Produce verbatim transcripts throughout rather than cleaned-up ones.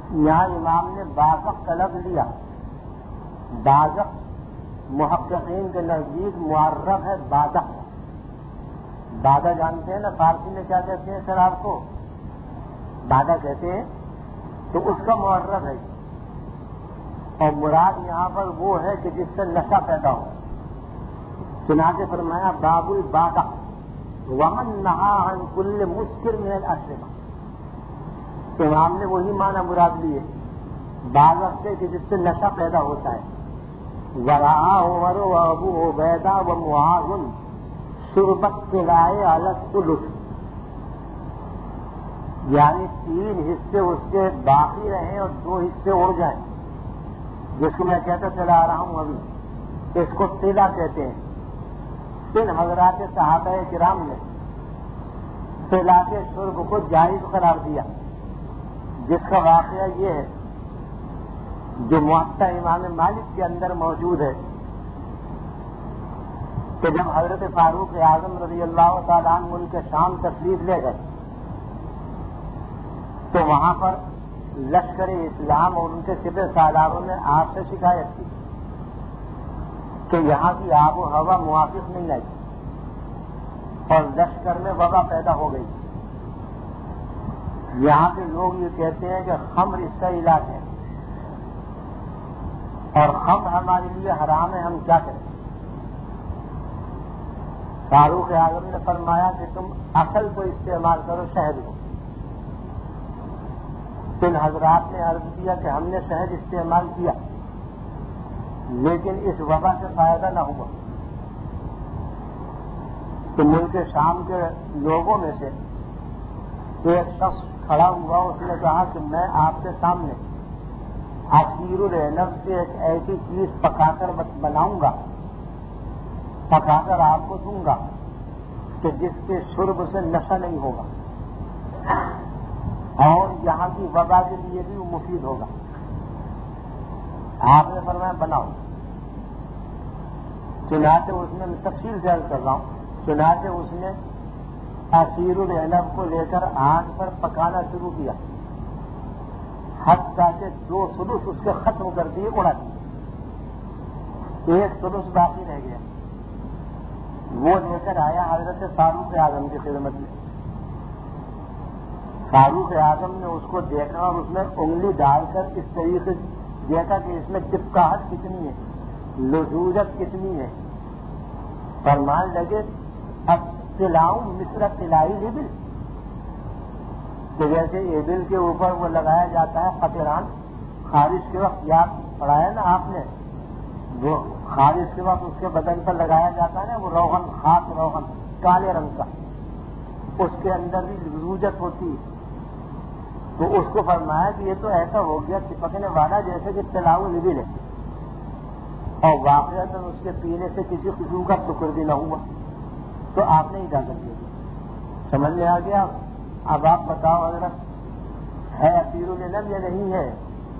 یہاں امام نے بازق کا لفظ لیا. بازق محققین کے نزدیک معرب ہے بازق. بادہ جانتے ہیں نا فارسی میں کیا کہتے ہیں سر آپ کو؟ بادہ کہتے ہیں. تو اس کا معرب ہے اور مراد یہاں پر وہ ہے کہ جس سے نشہ پیدا ہو. چنانچہ فرمایا باب البادہ ومن نہا عن کل مسکر من الاشربہ. امام نے وہی معنی مراد لیے بازق سے کہ جس سے نشہ پیدا ہوتا ہے. ورعا عمر و ابو عبیدہ و معاذ شربت قلائے علی الثلث، یعنی تین حصے اس کے باقی رہیں اور دو حصے اڑ جائیں، جس کو میں کہتا چلا رہا ہوں ابھی. اس کو تیلا کہتے ہیں. ان حضرات صحابہ کرام نے تیلا کے شرب کو جائز قرار دیا، جس کا واقعہ یہ ہے جو موطا امام مالک کے اندر موجود ہے کہ جب حضرت فاروق اعظم رضی اللہ تعالیٰ عنہ ملک شام تشریف لے گئے تو وہاں پر لشکر اسلام اور ان کے سپہ سالاروں نے آپ سے شکایت کی کہ یہاں کی آب و ہوا موافق نہیں آئی اور لشکر میں وبا پیدا ہو گئی. یہاں کے لوگ یہ کہتے ہیں کہ خمر اس کا علاج ہے اور خمر ہمارے لیے حرام ہے، ہم کیا کریں؟ فاروق اعظم نے فرمایا کہ تم عسل کو استعمال کرو، شہد کو. ان حضرات نے عرض کیا کہ ہم نے شہد استعمال کیا لیکن اس وبا سے فائدہ نہ ہوا. تو ملک شام کے لوگوں میں سے ایک شخص کھڑا ہوا، اس نے کہا کہ میں آپ کے سامنے عصیر العنب سے ایک ایسی چیز پکا کر بناؤں گا، پکا کر آپ کو دوں گا کہ جس کے شرب سے نشہ نہیں ہوگا اور یہاں کی وبا کے لیے بھی وہ مفید ہوگا. آپ نے فرمایا بناؤ. چنانچہ اس نے تفصیل سے عرض کر رہا ہوں، چنانچہ اس نے عصیر العنب کو لے کر آگ پر پکانا شروع کیا، حتیٰ کہ دو سلوس اس کے ختم کر دیے، اڑا دیے. ایک سلوس باقی رہ گیا، وہ لے کر آیا حضرت فاروق اعظم کی خدمت میں. فاروق اعظم نے اس کو دیکھا اور اس میں انگلی ڈال کر اس طریقے سے دیکھا کہ اس میں چپکاہٹ کتنی ہے، لذوذت کتنی ہے. فرمان لگے اب تلاؤں مصر تلائی لیبل، کہ جیسے ایبل کے اوپر وہ لگایا جاتا ہے قطران، خارش کے وقت یاد پڑھایا نا آپ نے، وہ خارش کے وقت اس کے بدن پر لگایا جاتا ہے نا، وہ روغن، خاص روغن کالے رنگ کا، اس کے اندر بھی لذوذت ہوتی ہے. تو اس کو فرمایا کہ یہ تو ایسا ہو گیا چپکنے والا جیسے کہ تلاؤ لیبل ہے، اور واقعات اس کے پینے سے کسی قسم کا شکر بھی نہ ہوا. تو آپ نے اجازت دے دی. سمجھ میں آ گیا؟ اب آپ بتاؤ حضرت ہے عصیر العنب یا نہیں ہے؟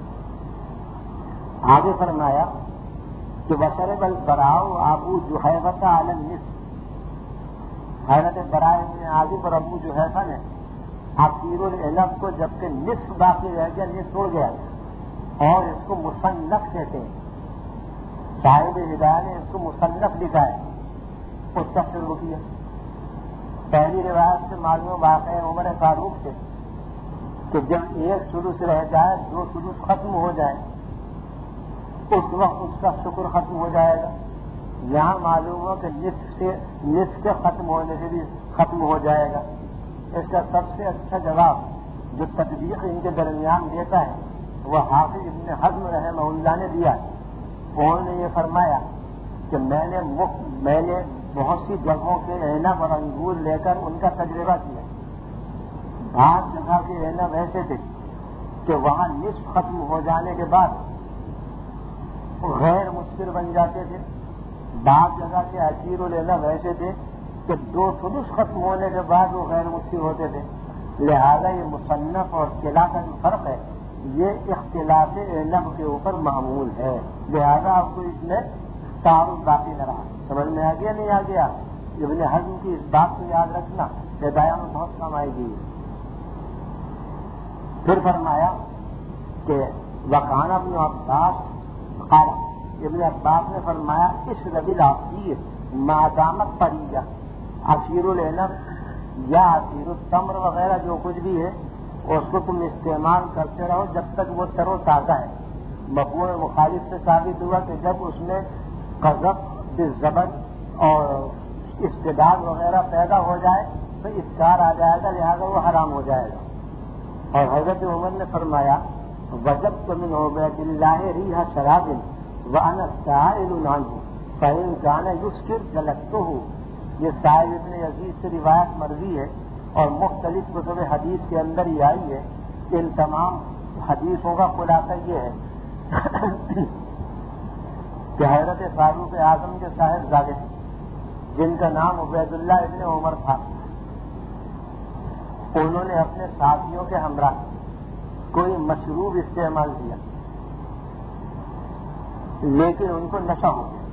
آگے فرمایا کہ وشرب البراء ابو جحیفہ علی النصف. حضرت براء بن عازب اور ابو جحیفہ نے عصیر العنب کو جبکہ نصف باقی رہ گیا، نصف اڑ گیا، اور اس کو مصنف کہتے ہیں. صاحب ہدایہ نے اس کو مصنف لکھا ہے، اس کا شروع کیا. پہلی روایت سے معلوم واقع عمر فاروق سے کہ جب ایک سلوس رہ جائے، دو سلوس ختم ہو جائے، اس وقت اس کا شکر ختم ہو جائے گا. یہاں معلوم ہو کہ نصف سے نصف کے ختم ہونے سے بھی ختم ہو جائے گا. اس کا سب سے اچھا جواب جو تطبیق ان کے درمیان دیتا ہے وہ حافظ ابن حزم رحمہ اللہ نے دیا. انہوں نے یہ فرمایا کہ میں نے مفت میں نے بہت سی جگہوں کے عنب اور انگور لے کر ان کا تجربہ کیا. بعض جگہ کے عنب ایسے تھے کہ وہاں نصف ختم ہو جانے کے بعد غیر مسکر بن جاتے تھے. بعض جگہ کے عصیر العنب ایسے تھے کہ دو سلوس ختم ہونے کے بعد وہ غیر مسکر ہوتے تھے. لہذا یہ مصنف اور قلع کا جو فرق ہے یہ اختلاف عنب کے اوپر معمول ہے. لہذا آپ کو اس میں تعارف باقی نہ رہا. سمجھ میں آ گیا نہیں آ گیا؟ ابن حزم کی اس بات کو یاد رکھنا ہدایہ میں بہت کم آئے گی. پھر فرمایا کہ وکان ابن عباس قال ابن عباس نے فرمایا اس ربیل عصیر مادامت پریہ عصیر العنب یا عصیر التمر وغیرہ جو کچھ بھی ہے اس کو تم استعمال کرتے رہو جب تک وہ تر و تازہ ہے. مفہوم مخالف سے ثابت ہوا کہ جب اس میں قذف بالزبر اور استداد وغیرہ پیدا ہو جائے تو اسکار آ جائے گا, لہذا وہ حرام ہو جائے گا. اور حضرت عمر نے فرمایا وجبت من عبید اللہ ریح شراب وانا سائل عنہ فإن كان يسكر جلدته. یہ سائل ابن یزید سے روایت مروی ہے اور مختلف کتب حدیث کے اندر ہی آئی ہے. ان تمام حدیثوں کا خلاصہ یہ ہے کہ حضرت فاروق اعظم کے صاحبزادے جن کا نام عبید اللہ ابن عمر تھا, انہوں نے اپنے ساتھیوں کے ہمراہ کوئی مشروب استعمال کیا, لیکن ان کو نشہ ہو گیا.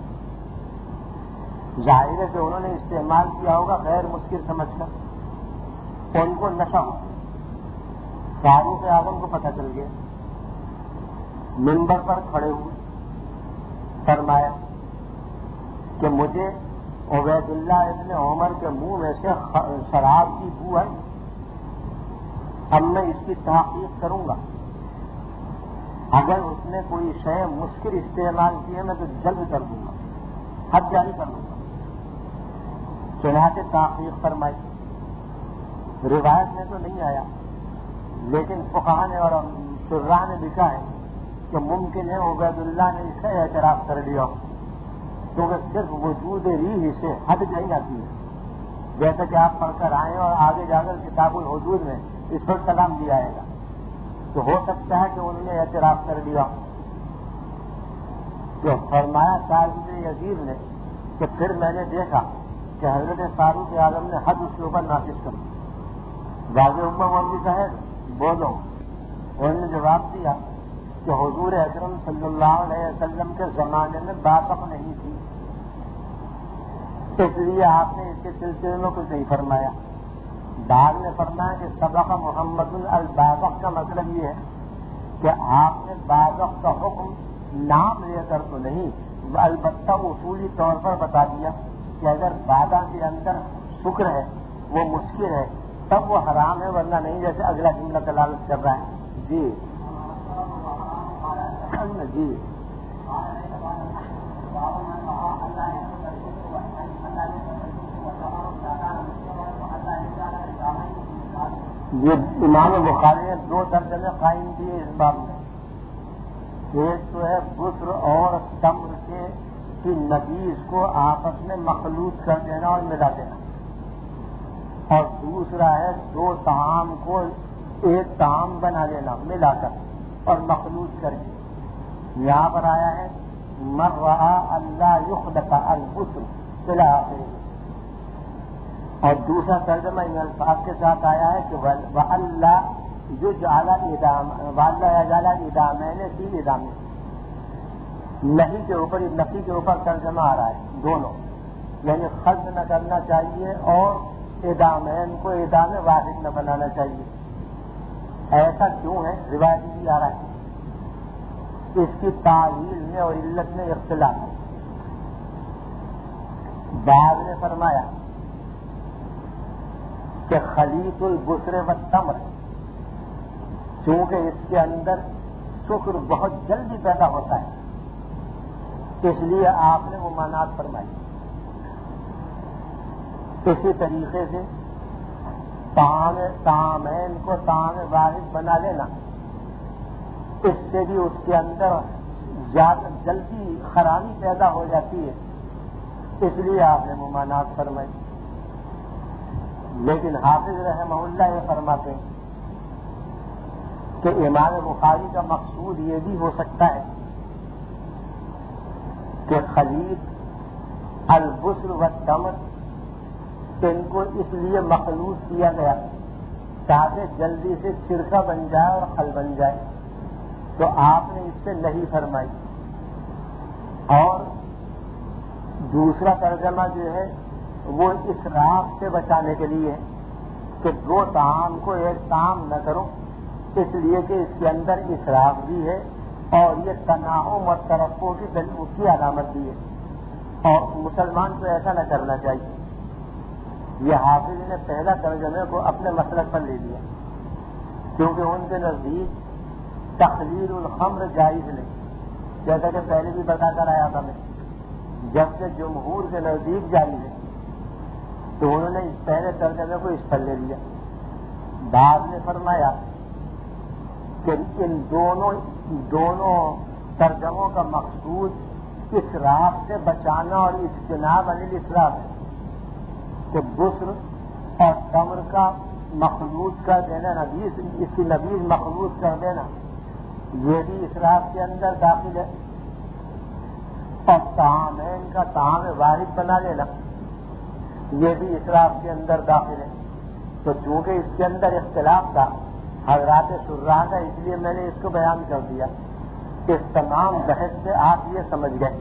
ظاہر ہے کہ انہوں نے استعمال کیا ہوگا غیر مسکر سمجھ کر, ان کو نشہ ہو گیا. فاروق اعظم کو پتہ چل گیا, منبر پر کھڑے ہوئے, فرمایا کہ مجھے عبید اللہ ابن عمر کے منہ میں سے شراب کی بو ہے, اب میں اس کی تحقیق کروں گا. اگر اس نے کوئی شے مسکر استعمال کی ہے میں تو جلد کر دوں گا, حد جاری کر دوں گا. چنانچہ تحقیق فرمائی. روایت میں تو نہیں آیا, لیکن فقہاء نے اور شراح نے لکھا ہے کہ ممکن ہے عبید اللہ نے اسے اعتراف کر لیا, کیونکہ صرف وجود ریح سے حد نہیں آتی ہے. جیسا کہ آپ پڑھ کر آئے اور آگے جا کر کتاب الحدود میں اس پر کلام دیا جائے گا, تو ہو سکتا ہے کہ انہوں نے اعتراف کر لیا. تو فرمایا صاحب یزید نے کہ پھر میں نے دیکھا کہ حضرت فاروق اعظم نے حد اس کے اوپر نافذ کر دی. واضح امہ مولوی صاحب بولو. انہوں نے جواب دیا کہ حضور اکرم صلی اللہ علیہ وسلم کے زمانے میں باسق نہیں تھی, اس لیے آپ نے اس کے سلسلے میں کچھ نہیں فرمایا. بعد نے فرمایا کہ سبق محمد الباسق کا مطلب یہ ہے کہ آپ نے باسق کا حکم نام لے کر تو نہیں, البتہ اصولی طور پر بتا دیا کہ اگر بادہ کے اندر شکر ہے, وہ مسکر ہے, تب وہ حرام ہے, ورنہ نہیں. جیسے اگلا جملہ دلالت کر رہا ہے. جی جی یہ امام بخاری نے دو ترجمے قائم کیے اس باب میں. ایک تو ہے بسر اور تمر کے کی نبیذ کو آپس میں مخلوط کر دینا اور ملا دینا, اور دوسرا ہے دو طعام کو ایک طعام بنا لینا ملا کر اور مخلوط کر کے. یہاں پر آیا ہے من رأى اللہ یخلق البسر الی آخرہ, اور دوسرا ترجمہ ان الفاظ کے ساتھ آیا ہے کہ وَأَلَّا يُجْعَلَ إِدَامَيْنِ فِي إِدَامٍ. نہی کے اوپر نفی کے اوپر ترجمہ آ رہا ہے دونوں, یعنی خلط نہ کرنا چاہیے اور ادامین کو ادام واحد نہ بنانا چاہیے. ایسا کیوں ہے؟ روایت بھی آ رہا ہے. اس کی تعویل میں اور علت میں اختلاف ہے. بعض نے فرمایا کہ خلیط البسر والتمر, چونکہ اس کے اندر شکر بہت جلدی پیدا ہوتا ہے, اس لیے آپ نے ممانعت فرمائی. اسی طریقے سے طعام طعامین کو طعام واحد بنا لینا, اس سے بھی اس کے اندر زیادہ جلدی خرابی پیدا ہو جاتی ہے, اس لیے آپ نے ممانعت فرمائی. لیکن حافظ رحمہ اللہ یہ فرماتے ہیں کہ امام بخاری کا مقصود یہ بھی ہو سکتا ہے کہ خلیط البسر والتمر ان کو اس لیے مخلوط کیا گیا تاکہ جلدی سے سرکہ بن جائے اور خل بن جائے, تو آپ نے اس سے نہیں فرمائی. اور دوسرا ترجمہ جو ہے وہ اسراف سے بچانے کے لیے کہ دو طعام کو ایک طعام نہ کرو, اس لیے کہ اس کے اندر اسراف بھی ہے اور یہ تناعم اور ترقی کی دلیل کی علامت بھی ہے، اور مسلمان کو ایسا نہ کرنا چاہیے۔ یہ حافظ نے پہلا ترجمے کو اپنے مسلک پر لے لیا، کیونکہ ان کے نزدیک تخلیل الخمر جائز نہیں، جیسا کہ پہلے بھی بتا کر آیا تھا میں، جبکہ جمہور کے نزدیک جائز ہے، تو انہوں نے اس پہلے ترجمے کو اس پر لے لیا۔ بعد میں فرمایا کہ ان دونوں دونوں ترجموں کا مقصود اسراف سے بچانا اور اجتناب عن الاسراف ہے، کہ بسر اور تمر کا مخلوط کر دینا، نبیذ اس کی نبیذ مخلوط کر دینا، یہ بھی اسراف کے اندر داخل ہے، اور طعامین کا طعام واحد بنا لینا یہ بھی اسراف کے اندر داخل ہے۔ تو چونکہ اس کے اندر اختلاف تھا حضرات شراح کا، اس لیے میں نے اس کو بیان کر دیا کہ اس تمام بحث سے آپ یہ سمجھ گئے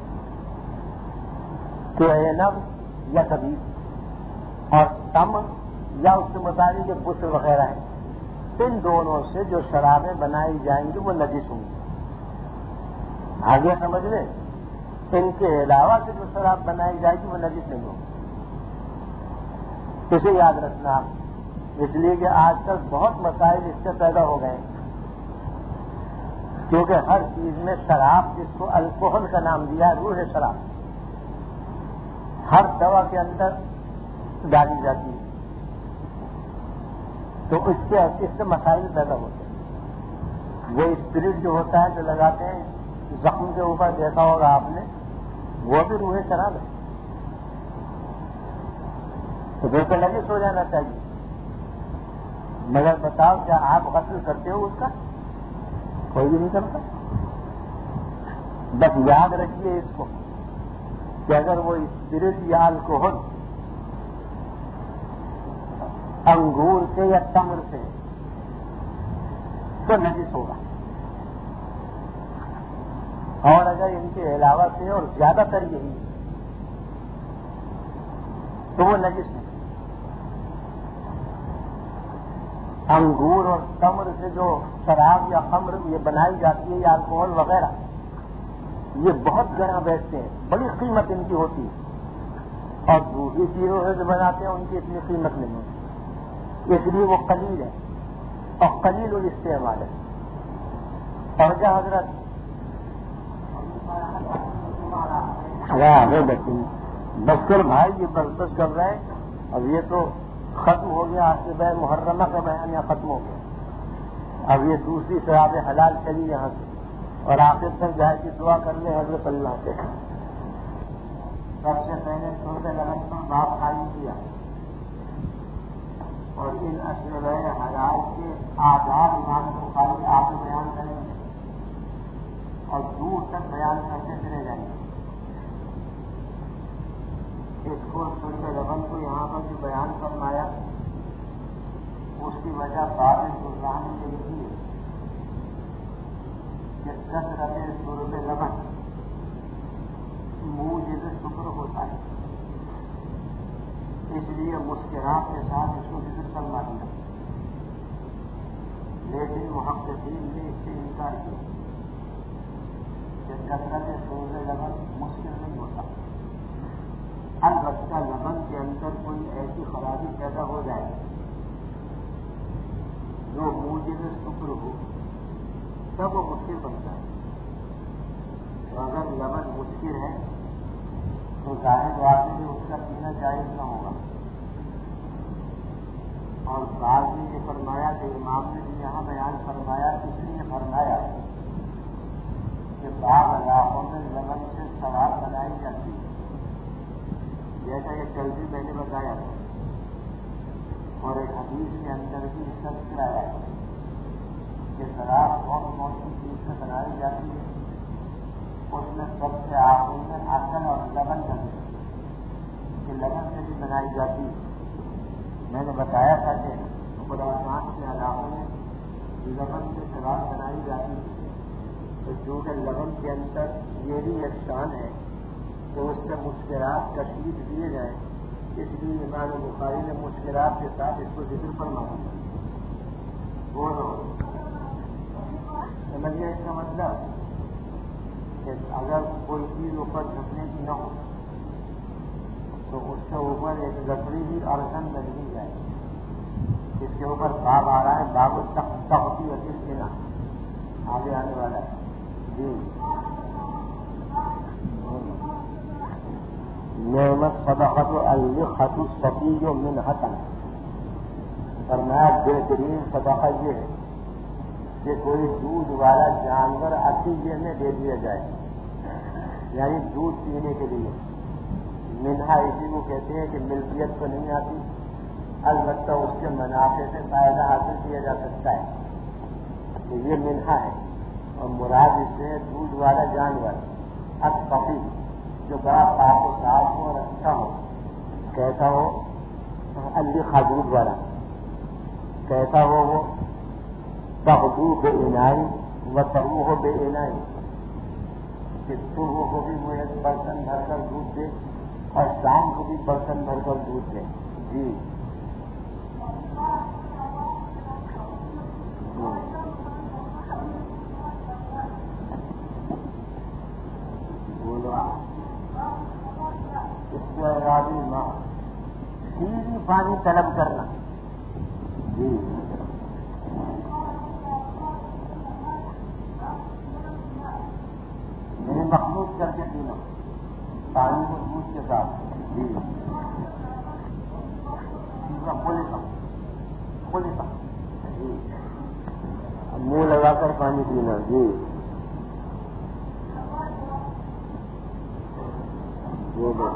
کہ عنب یا کبیب اور تمر یا اس کے مطابق بسر وغیرہ ہیں، ان دونوں سے جو شرابیں بنائی جائیں گی وہ نجس ہوں گی۔ آگے سمجھ لیں، ان کے علاوہ سے جو شراب بنائی جائے گی وہ نجس نہیں ہوگی، اسے یاد رکھنا، اس لیے کہ آج کل بہت مسائل اس سے پیدا ہو گئے، کیونکہ ہر چیز میں شراب، جس کو الکوہل کا نام دیا ہے، روح شراب، ہر دوا کے اندر ڈالی جاتی ہے، تو اس سے اس سے مسائل پیدا ہوتے ہیں۔ وہ اسپرٹ جو ہوتا ہے جو لگاتے ہیں زخم کے اوپر، دیکھا ہوگا آپ نے، وہ بھی روح شراب ہے، تو دیکھ کر نجس ہو جانا چاہیے۔ مگر بتاؤ کیا آپ غسل کرتے ہو اس کا؟ کوئی بھی نہیں کرتا۔ بس یاد رکھیے اس کو کہ اگر وہ اسپرٹ یا الکوہل انگور سے یا تمر سے تو نجس ہوگا، اور اگر ان کے علاوہ سے اور زیادہ تر یہی تو وہ نجس نہیں۔ انگور اور تمر سے جو شراب یا خمر یہ بنائی جاتی ہے یا الکوہل وغیرہ، یہ بہت گنا بیچتے ہیں، بڑی قیمت ان کی ہوتی ہے، اور دوسری چیزوں سے جو بناتے ہیں ان کی اتنی قیمت نہیں ہوتی، اس لیے وہ قلیل ہے اور قلیل الاستعمال ہے۔ اور جہاں حضرت بکر بھائی یہ برداشت کر رہے ہیں، اب یہ تو ختم ہو گیا، آج سے بے محرمہ کا بیان یہاں ختم ہو گیا، اب یہ دوسری شراب حلال چلی یہاں سے، اور آخر تک جائے کی دعا کر لیں حضرت اللہ سے۔ سب سے پہلے شرب لبن پر باب قائم کیا اور ان اشرب حلال کے آداب امام بخاری آپ بیان کریں گے اور دور تک بیان کرتے چلے جائیں گے۔ اس کو شرب لبن کو یہاں پر جو بیان فرمایا اس کی وجہ بعد شراح نے لکھی ہے کہ کثرت شرب لبن موجب شکر ہوتا ہے، اس لیے مسکراہٹ کے ساتھ اس کو ذکر کرنا دیا، لیکن محققین نے اس سے انکار کیا کہ کثرت شرب لبن مشکل نہیں ہوتا، البتہ لبن کے اندر کوئی ایسی خرابی پیدا ہو جائے جو موجب شکر ہو تب وہ مشکل بنتا ہے۔ تو اگر لبن مشکل ہے تو ظاہر واقعی میں اس کا پینا جائز نہ ہوگا، اور بعد میں یہ فرمایا کہ امام نے بھی یہاں بیان فرمایا، اس لیے فرمایا کہ بعض علاقوں میں لبن سے شراب بنائی جاتی ہے، جیسا یہ کل بھی میں نے بتایا تھا، اور ایک حدیث کے اندر بھی سب سے آیا ہے کہ شراب بہت موسم چیز سے بنائی جاتی ہے، اس میں سب سے آخری میں عسل اور لبن کا کہ لبن سے بھی بنائی جاتی ہے۔ میں نے بتایا تھا کہ خراسان کے علاقوں میں لبن سے شراب بنائی جاتی ہے، تو چونکہ لبن کے اندر یہ بھی ایک شان ہے تو اس سے مسکرات تشریف دیے جائیں، اس لیے امام بخاری نے مسکرات کے ساتھ اس کو ذکر فرمایا۔ وہ مطلب کہ اگر کوئی چیز اوپر جھکنے کی نہ ہو تو اس کے اوپر ایک لکڑی بھی ارسن لگ دی جائے. اس کے اوپر باب آ رہا ہے, باب تختی عزیز کے نام آگے آنے والا ہے. جی نعمت صدقۃ اللقۃ الصفی منحۃ. فرمایا بہترین صدقہ یہ ہے کہ کوئی دودھ والا جانور عطیے میں دے دیا جائے, یعنی دودھ پینے کے لیے. منہا اسی کو کہتے ہیں کہ ملکیت تو نہیں آتی, البتہ اس کے منافع سے فائدہ حاصل کیا جا سکتا ہے, تو یہ منہا ہے. اور مراد اس سے دودھ والا جانور الصفی جو بڑا پاک و صاف ہو اور اچھا ہو. کیسا ہو؟ اللقۃ دودھ والا کیسا ہو؟ وہ تغدو بے عنائی و تروح بے عنائی, کہ صبح کو بھی وہ ایک برتن بھر کر دودھ دے اور شام کو بھی برتن بھر کر دودھ دے. جی بولو اس کے ارادی ماں سیدھی پانی طلب کرنا. جی میں مخلوط کر کے پینا پانی کو دودھ کے ساتھ. جی کھولے کا کھولے کا جی منہ لگا کر پانی پینا. جی بولو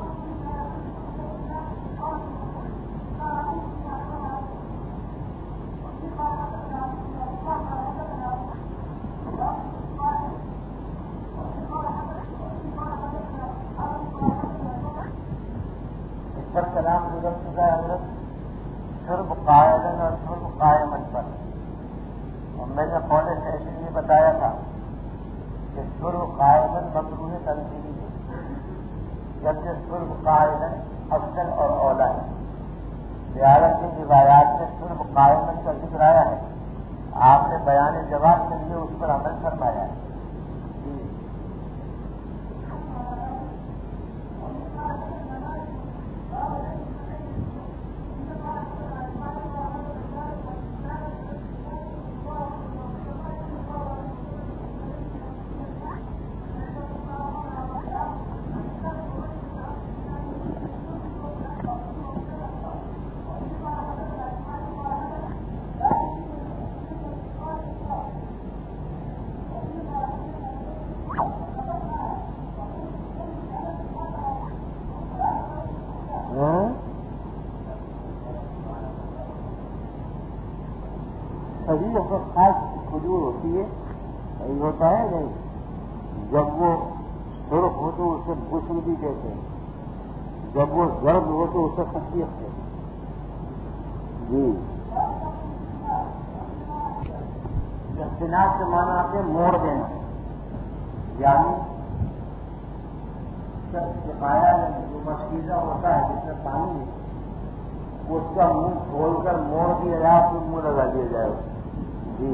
پر کلام گزر چکا ہے حضرت شرب قائدن اور شرب قائمن پر. اور میں نے قول سیشن میں بتایا تھا کہ شرب قائمن مکروہ تنظیمی ہے, جبکہ شرب قائدن افضل اور اولا ہے. لہٰذا کی روایات میں شرب قائمن کا ذکر آیا ہے, آپ نے بیان جواب کے لیے اس پر عمل فرمایا ہے. خاص کھجور ہوتی ہے, یہی ہوتا ہے نہیں. جب وہ سرخ ہو تو اسے بسر بھی کہتے ہیں, جب وہ زرد ہو تو اسے خصیت کہتے ہیں. جی اختلاف کے معنی آپ نے موڑ دینا, یعنی سکھایا جو مشکیزہ ہوتا ہے جس میں پانی ہے اس کا منہ کھول کر موڑ دیا جائے تو منہ لگا دیا جائے. جی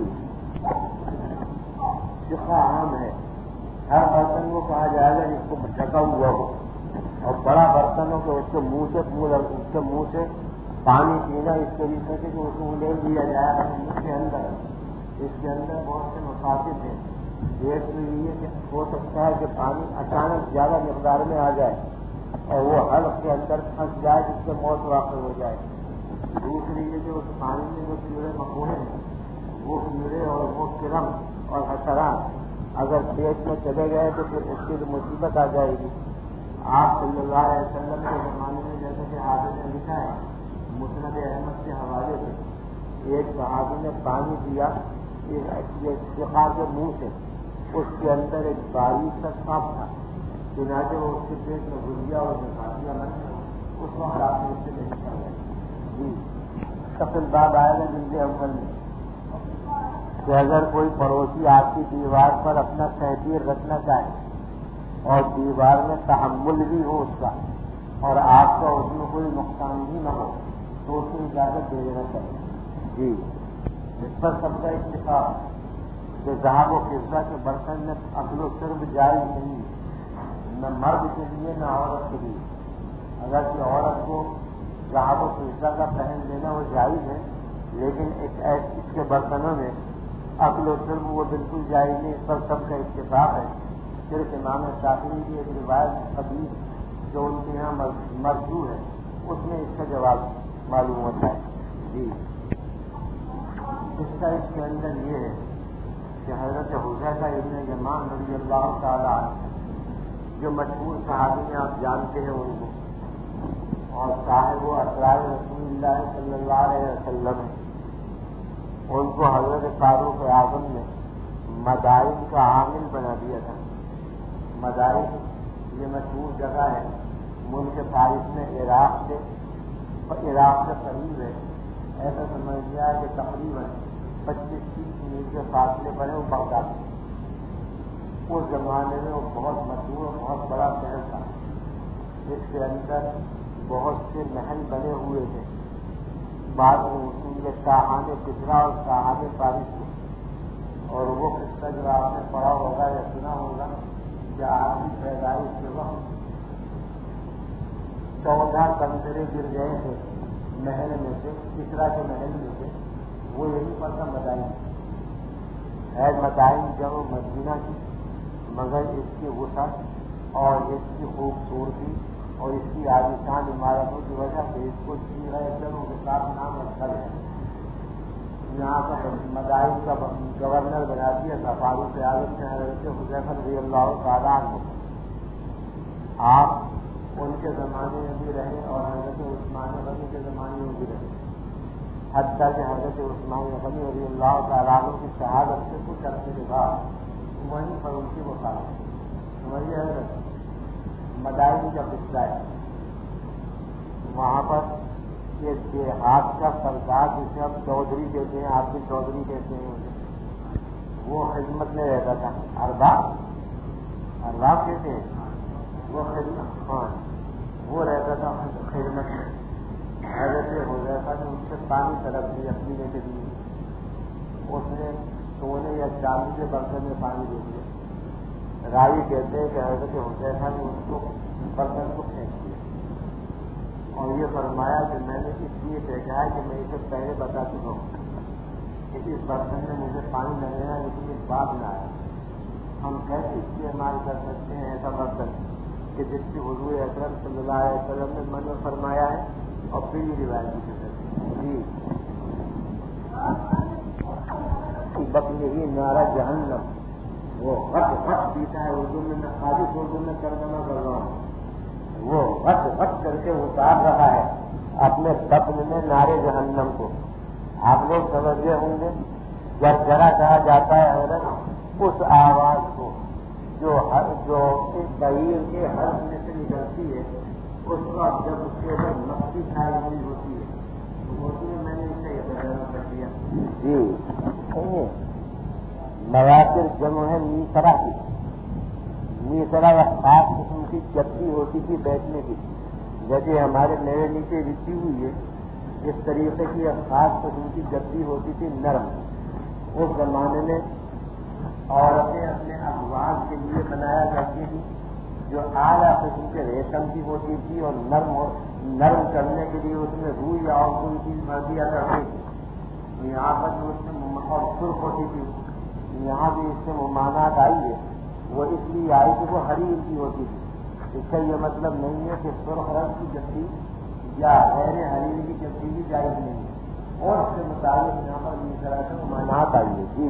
سکھا عام ہے, ہر برتن کو کہا جائے گا جس کو ڈھکا ہوا ہو, اور بڑا برتن ہو کہ اس کے منہ سے اس کے منہ سے پانی پینا اس طریقے سے کہ اس کو لے لیا جائے اس کے اندر. اس کے اندر بہت سے مقاصد ہیں. ایک تو یہ کہ ہو سکتا ہے کہ پانی اچانک زیادہ مقدار میں آ جائے اور وہ حلق کے اندر پھنس جائے جس سے موت واقع ہو جائے. دوسری یہ کہ اس پانی میں جو کیڑے مکوڑے ہیں وہ کیڑے اور وہ کرم اور حشرات اگر پیٹ میں چلے گئے تو پھر اس کی مصیبت آ جائے گی. آپ صلی اللہ علیہ وسلم کے زمانے میں جیسے کہ حافظ نے لکھا ہے مسند احمد کے حوالے سے, ایک صحابی نے پانی پیا سکھا کے منہ سے, اس کے اندر ایک باریک کا سانپ تھا, چنانچہ وہ اس کے پیٹ میں گھس گیا اور نکالیا بن گیا. اس وقت آپ نے اس سے نہیں کر گئے. جی سفل بات آئے گا جلد اول میں کہ اگر کوئی پڑوسی آپ کی دیوار پر اپنا تحریر رکھنا چاہے اور دیوار میں تحمل بھی ہو اس کا اور آپ کا اس میں کوئی نقصان بھی نہ ہو تو اس کو اجازت دے دینا چاہیے. جی اس پر سب کا اتفاق کہ ذهب و فضہ کے برتن میں اکل و شرب جائز نہیں، نہ مرد کے لیے نہ عورت کے لیے۔ اگر کہ عورت کو ذهب و فضہ کا پہن لینا وہ جائز ہے، لیکن ایک ایس اس کے برتنوں میں اکل و شرب وہ بالکل جائز نہیں، اس پر سب کا اتفاق ہے۔ صرف امام شافعی کی ایک روایت حدیث جو ان کے یہاں مرجوع ہے اس میں اس کا جواب معلوم ہوتا ہے۔ جی اس کا اس کے اندر یہ ہے کہ حضرت حذیفہ ابن یمان رضی اللہ تعالیٰ عنہ جو مشہور صحابی ہیں آپ جانتے ہیں ان کو، اور صاحب و اسرار رسول اللہ صلی اللہ علیہ وسلم، ان کو حضرت فاروق اعظم نے مدائن کا عامل بنا دیا تھا۔ مدائن یہ مشہور جگہ ہے ملک فارس میں، عراق سے عراق سے قریب ہے، ایسا سمجھ لیا کہ تقریباً پچیس تیس میل کے فاصلے پر ہے وہ بغداد۔ اس زمانے میں وہ بہت مشہور بہت بڑا شہر تھا، اس کے اندر بہت سے محل بنے ہوئے تھے۔ بعد میں ان کے شاہان کسریٰ اور شاہان فارس تھے، اور وہ قصہ جو آپ نے پڑھا ہوگا یا سنا ہوگا کہ آپ کی پیدائش کے وقت چودہ کنکرے گر گئے تھے محل میں سے، کسریٰ کے محل میں سے، وہ یہی پر تھا مدائن ہے۔ مدائن جب مدینہ کی، مگر اس کی وسعت اور اس کی خوبصورتی اور اس کی عالیشان عمارتوں کی وجہ سے اس کو چیروں کے ساتھ نام رکھا گیا۔ یہاں کا مدائن کا گورنر بنا دیا تھا فاروق اعظم نے حضرت حذیفہ رضی اللہ تعالیٰ عنہ۔ آپ ان کے زمانے میں بھی رہے اور حضرت عثمان غنی کے زمانے میں بھی رہے، حتیٰ کہ حضرت عثمان غنی رضی اللہ تعالیٰ عنہ کی شہادت سے کچھ عرصے کے بعد وہیں پر ان کی وفات۔ سمجھیے حضرت مدائن کا قصہ ہے، وہاں پر یہ دیہات کا سردار جسے ہم چودھری کہتے ہیں، آپ بھی چودھری کہتے ہیں، وہ خدمت میں رہتا تھا۔ ارباب ارباب کہتے ہیں وہ خدمت، ہاں وہ رہتا تھا خدمت میں۔ حضرت حذیفہ نے ان سے پانی طلب دیا پینے کے لیے، اس نے سونے یا چاندی کے برتن میں پانی دے دیا۔ راوی کہتے ہیں کہ حضرت حذیفہ نے اس کو برتن کو پھینک دیا اور یہ فرمایا کہ میں نے اس لیے پھینکا ہے کہ میں اسے پہلے بتا چکا ہوں کہ اس برتن میں مجھے پانی نہ لینا، لیکن اس بات نہ آیا۔ ہم کیسے استعمال کر سکتے ہیں ایسا برتن کہ جس کی حضور اکرم صلی اللہ علیہ وسلم نے منع فرمایا ہے اور پھر یہ روایت بھی کر سکتے ہیں۔ جی بکری ہی نعرہ جہنم، وہ غٹ غٹ پیتا ہے اردو میں، میں خالص اردو میں ترجمہ کر رہا ہوں، وہ غٹ غٹ کر کے اتار رہا ہے اپنے بطن میں نعرے جہنم کو۔ آپ لوگ سمجھے ہوں گے جب ذرا کہا جاتا ہے حضرت اس آواز کو جو ہر جو بہیر کے حرف میں سے نکلتی ہے، اس وقت جب اس کے اوپر مکھی چھائی ہوئی ہوتی ہے تو ہوتی ہے، میں نے اس سے یہ ترجمہ کر دیا۔ جی نوافر جمع ہے میسرا کی، میسرا ایک خاص قسم کی چپی ہوتی تھی بیٹھنے کی، جیسے ہمارے میرے نیچے بچھی ہوئی ہے، اس طریقے کی ایک خاص قسم کی گدی ہوتی تھی نرم۔ اس زمانے میں عورتیں اپنے ازواج کے لیے بنایا کرتی تھی جو اعلیٰ قسم کے ریشم کی ہوتی تھی اور نرم نرم کرنے کے لیے اس میں روئی یا اور کوئی چیز بھر دیا کرتی تھی۔ یہاں پر جو اس میں اور سرخ ہوتی تھی، یہاں بھی اس سے ممانعت آئی ہے، وہ اس لیے آئی کہ وہ حریر کی ہوتی تھی۔ اس کا یہ مطلب نہیں ہے کہ سرخ رنگ کی جبھی یا غیر حریر کی جبھی بھی جائز نہیں ہے، اور اس کے مطابق یہاں پر اس طرح سے ممانعت آئی ہے۔ جی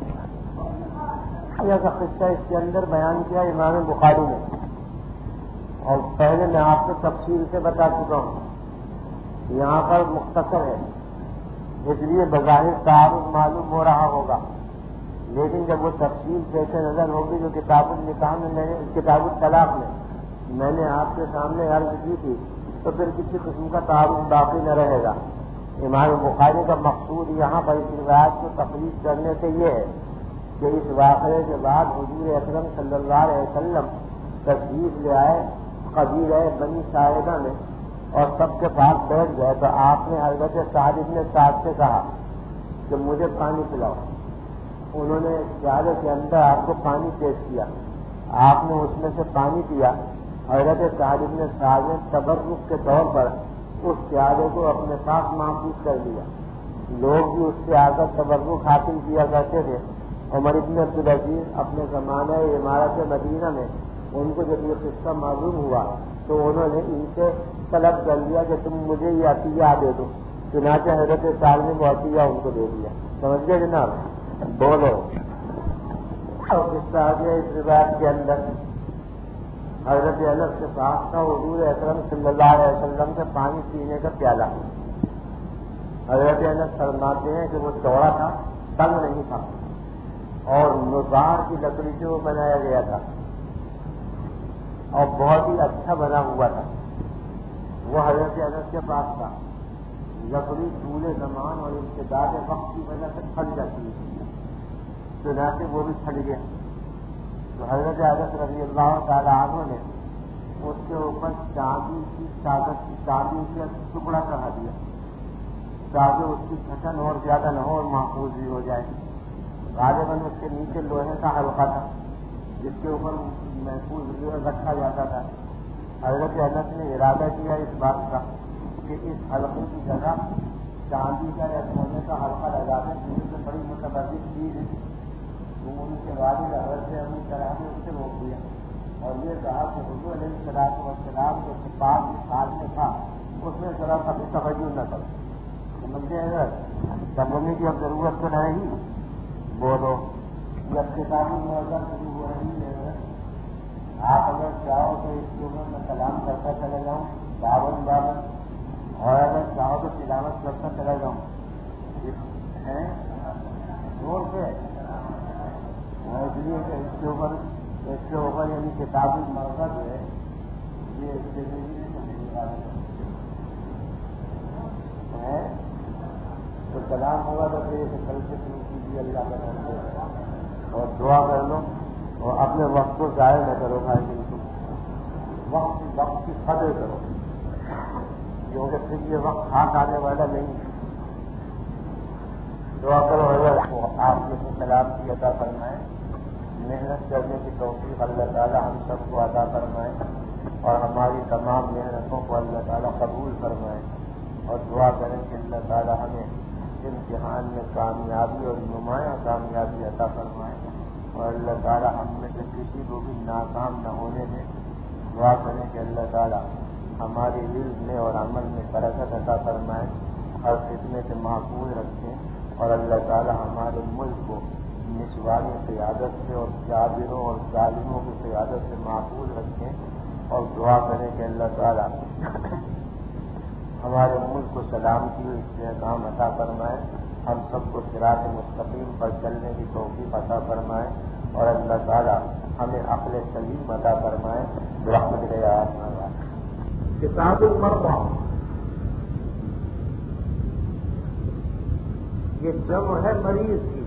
ایسا قصہ اس کے اندر بیان کیا امام بخاری نے، اور پہلے میں آپ کو تفصیل سے بتا چکا ہوں، یہاں پر مختصر ہے اس لیے بظاہر تعارف معلوم ہو رہا ہوگا، لیکن جب وہ تفصیل پیش نظر ہوگی جو کتاب النکاح میں میں نے کتاب الطلاق میں میں نے آپ کے سامنے عرض کی تھی تو پھر کسی قسم کا تعارف باقی نہ رہے گا۔ امام بخاری کا مقصود یہاں پر اس روایت کو تخلیق کرنے سے یہ ہے کہ اس واقعے کے بعد حضور اکرم صلی اللہ علیہ وسلم تشریف لے آئے قبیلہ بنی ساعدہ میں اور سب کے پاس بیٹھ گئے، تو آپ نے حضرت سعد بن سعد سے کہا کہ مجھے پانی پلاؤ، انہوں نے پیالے کے اندر آپ کو پانی پیش کیا، آپ نے اس میں سے پانی پیا، حضرت سعد بن سعد نے تبرک کے طور پر اس پیالے کو اپنے پاس محفوظ کر لیا۔ لوگ بھی اس سے آ کر تبرک حاصل کیا کرتے تھے۔ عمر بن عبدالعزیز اپنے زمانہ عمارت مدینہ میں ان کو جب یہ قصہ معلوم ہوا تو انہوں نے ان سے طلب کر لیا کہ تم مجھے یہ عطیہ دے دو، چنانچہ حضرت سعد نے وہ عطیہ ان کو دے دیا۔ سمجھ گئے جناب؟ بولو۔ اور قصہ آگے اس روایت کے اندر حضرت انس کے پاس تھا حضور اکرم صلی اللہ علیہ وسلم سے پانی پینے کا پیالہ۔ حضرت انس فرماتے ہیں کہ وہ چوڑا تھا، تنگ نہیں تھا، اور نزار کی لکڑی سے وہ بنایا گیا تھا اور بہت ہی اچھا بنا ہوا تھا۔ وہ حضرت انس کے پاس تھا۔ لکڑی طول زمان اور امتداد وقت کی وجہ سے پھٹ جاتی ہے، چنانچہ وہ بھی پھٹ گیا۔ تو حضرت انس رضی اللہ تعالیٰ عنہ نے اس کے اوپر چاندی کی چادر کی چاندی کا ٹکڑا چڑھا دیا تاکہ اس کی پھٹن اور زیادہ نہ ہو اور محفوظ بھی ہو جائے۔ غالباً اس کے نیچے لوہے کا حلقہ تھا جس کے اوپر محفوظ رکھا جاتا تھا۔ حضرت انس نے ارادہ کیا اس بات کا کہ اس حلقے کی جگہ چاندی کا یا سونے کا حلقہ لگا دیں، جن سے بڑی متبادل چیز ہے۔ تو ان کے والد حضرت سے اپنی طرح نے اس سے روک دیا اور یہ کہا کہ حضور علیہ السلام والسلام جو کتاب کے سال میں تھا اس میں ذرا کبھی توجہ نہ کرو۔ سمجھے اگر ترجمے کی اب ضرورت تو نہیں، بولو۔ جب کتابی معذر شروع ہو رہی ہے، آپ اگر چاہو تو اس کے اوپر میں کلام کرتا چلے جاؤں باون باون، اور اگر چاہو تو تلاوت کرتا چلا جاؤں زور سے، اس لیے کہ اس کے اوپر اس کے اوپر یعنی کتابی معذر ہے یہ اس کے لیے ہے تو کلام ہوگا تو پھر اسے کل سے شروع کیجیے اللہ کا نام سے اور دعا کر لو اور اپنے وقت کو ضائع نہ کرو بھائی، بالکل وقت وقت کی قدر کرو کیونکہ پھر یہ وقت ہاتھ آنے والا نہیں۔ دعا کرو اللہ آپ نے کلام کی عطا فرمائے، محنت کرنے کی توفیق اللہ تعالیٰ ہم سب کو عطا فرمائے اور ہماری تمام محنتوں کو اللہ تعالیٰ قبول فرمائے، اور دعا کریں کہ اللہ تعالیٰ ہمیں امتحان میں کامیابی اور نمایاں کامیابی عطا فرمائے، اور اللہ تعالیٰ ہم میں سے کسی کو بھی ناکام نہ ہونے دیں۔ دعا کریں کہ اللہ تعالیٰ ہمارے علم میں اور عمل میں برکت عطا فرمائے، ہر فتنے سے محفوظ رکھیں، اور اللہ تعالیٰ ہمارے ملک کو نسوانی قیادت سے اور جابروں اور ظالموں کی قیادت سے محفوظ رکھیں، اور دعا کریں کہ اللہ تعالیٰ ہمارے ملک کو سلامتی و استحکام عطا فرمائے، ہم سب کو صراط مستقیم پر چلنے کی توفیق عطا فرمائے، اور اللہ تعالیٰ ہمیں عقل سلیم عطا فرمائے برحمتک یا ارحم الراحمین۔ کتاب المرضى یہ جمع ہے مریض کی،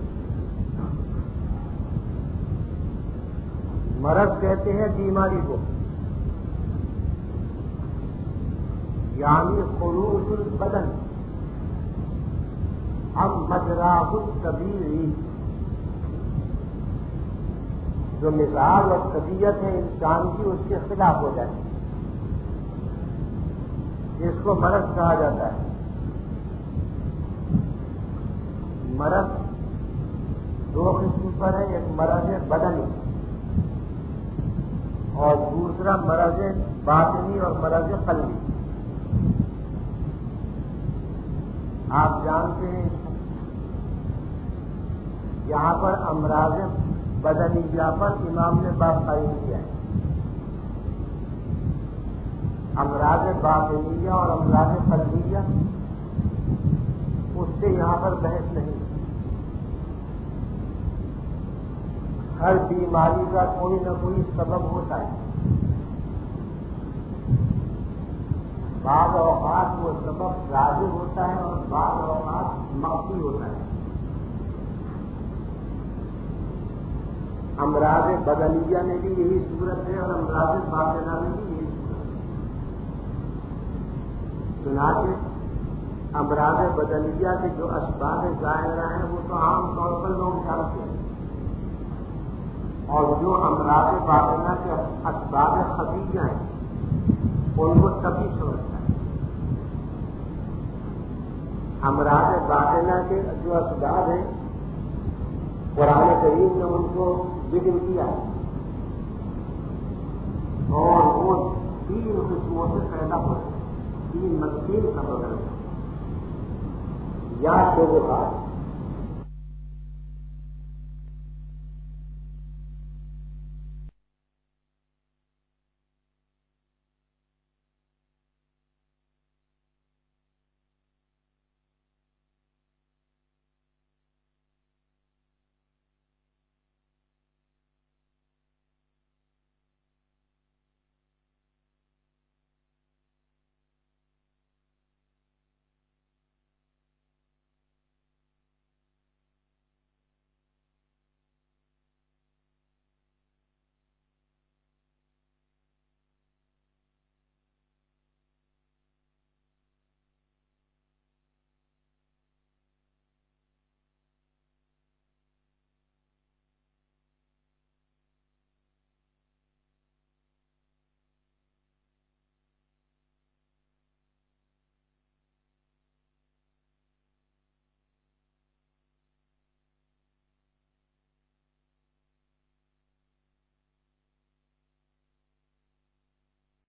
مرض کہتے ہیں بیماری کو، یعنی خروج البدن اب مجراہ الطبیعی، جو مزاج اور طبیعت ہے انسان کی اس کے خلاف ہو جائے، اس کو مرض کہا جاتا ہے۔ مرض دو قسم پر ہے، ایک مرض بدنی اور دوسرا مرض باطنی اور مرض قلبی۔ آپ جانتے ہیں یہاں پر امراض بدنیہ پر امام نے باب قائم کیا ہے، امراض باطنیہ اور امراض قلبیہ اس سے یہاں پر بحث نہیں۔ ہر بیماری کا کوئی نہ کوئی سبب ہوتا ہے، بعض اوقات وہ سبب ظاہر ہوتا ہے اور بعض اوقات مخفی ہوتا ہے۔ امراض بدنیہ میں بھی یہی صورت ہے اور امراض باطنہ میں بھی یہی صورت ہے۔ چنانچہ امراض بدلیہ کے جو اسباب ظاہرہ ہیں وہ تو عام طور پر لوگ جانتے ہیں، اور جو امراض باطنہ کے اسباب خفیہ ہیں ان کو سبھی سمجھتا ہے۔ امراض باطنہ کے جو اسباب ہیں قرآن کریم نے ان کو ذکر کیا اور وہ تین قسموں سے پیدا ہوتے ہیں، تین تین سبب ہیں، یا شبہات،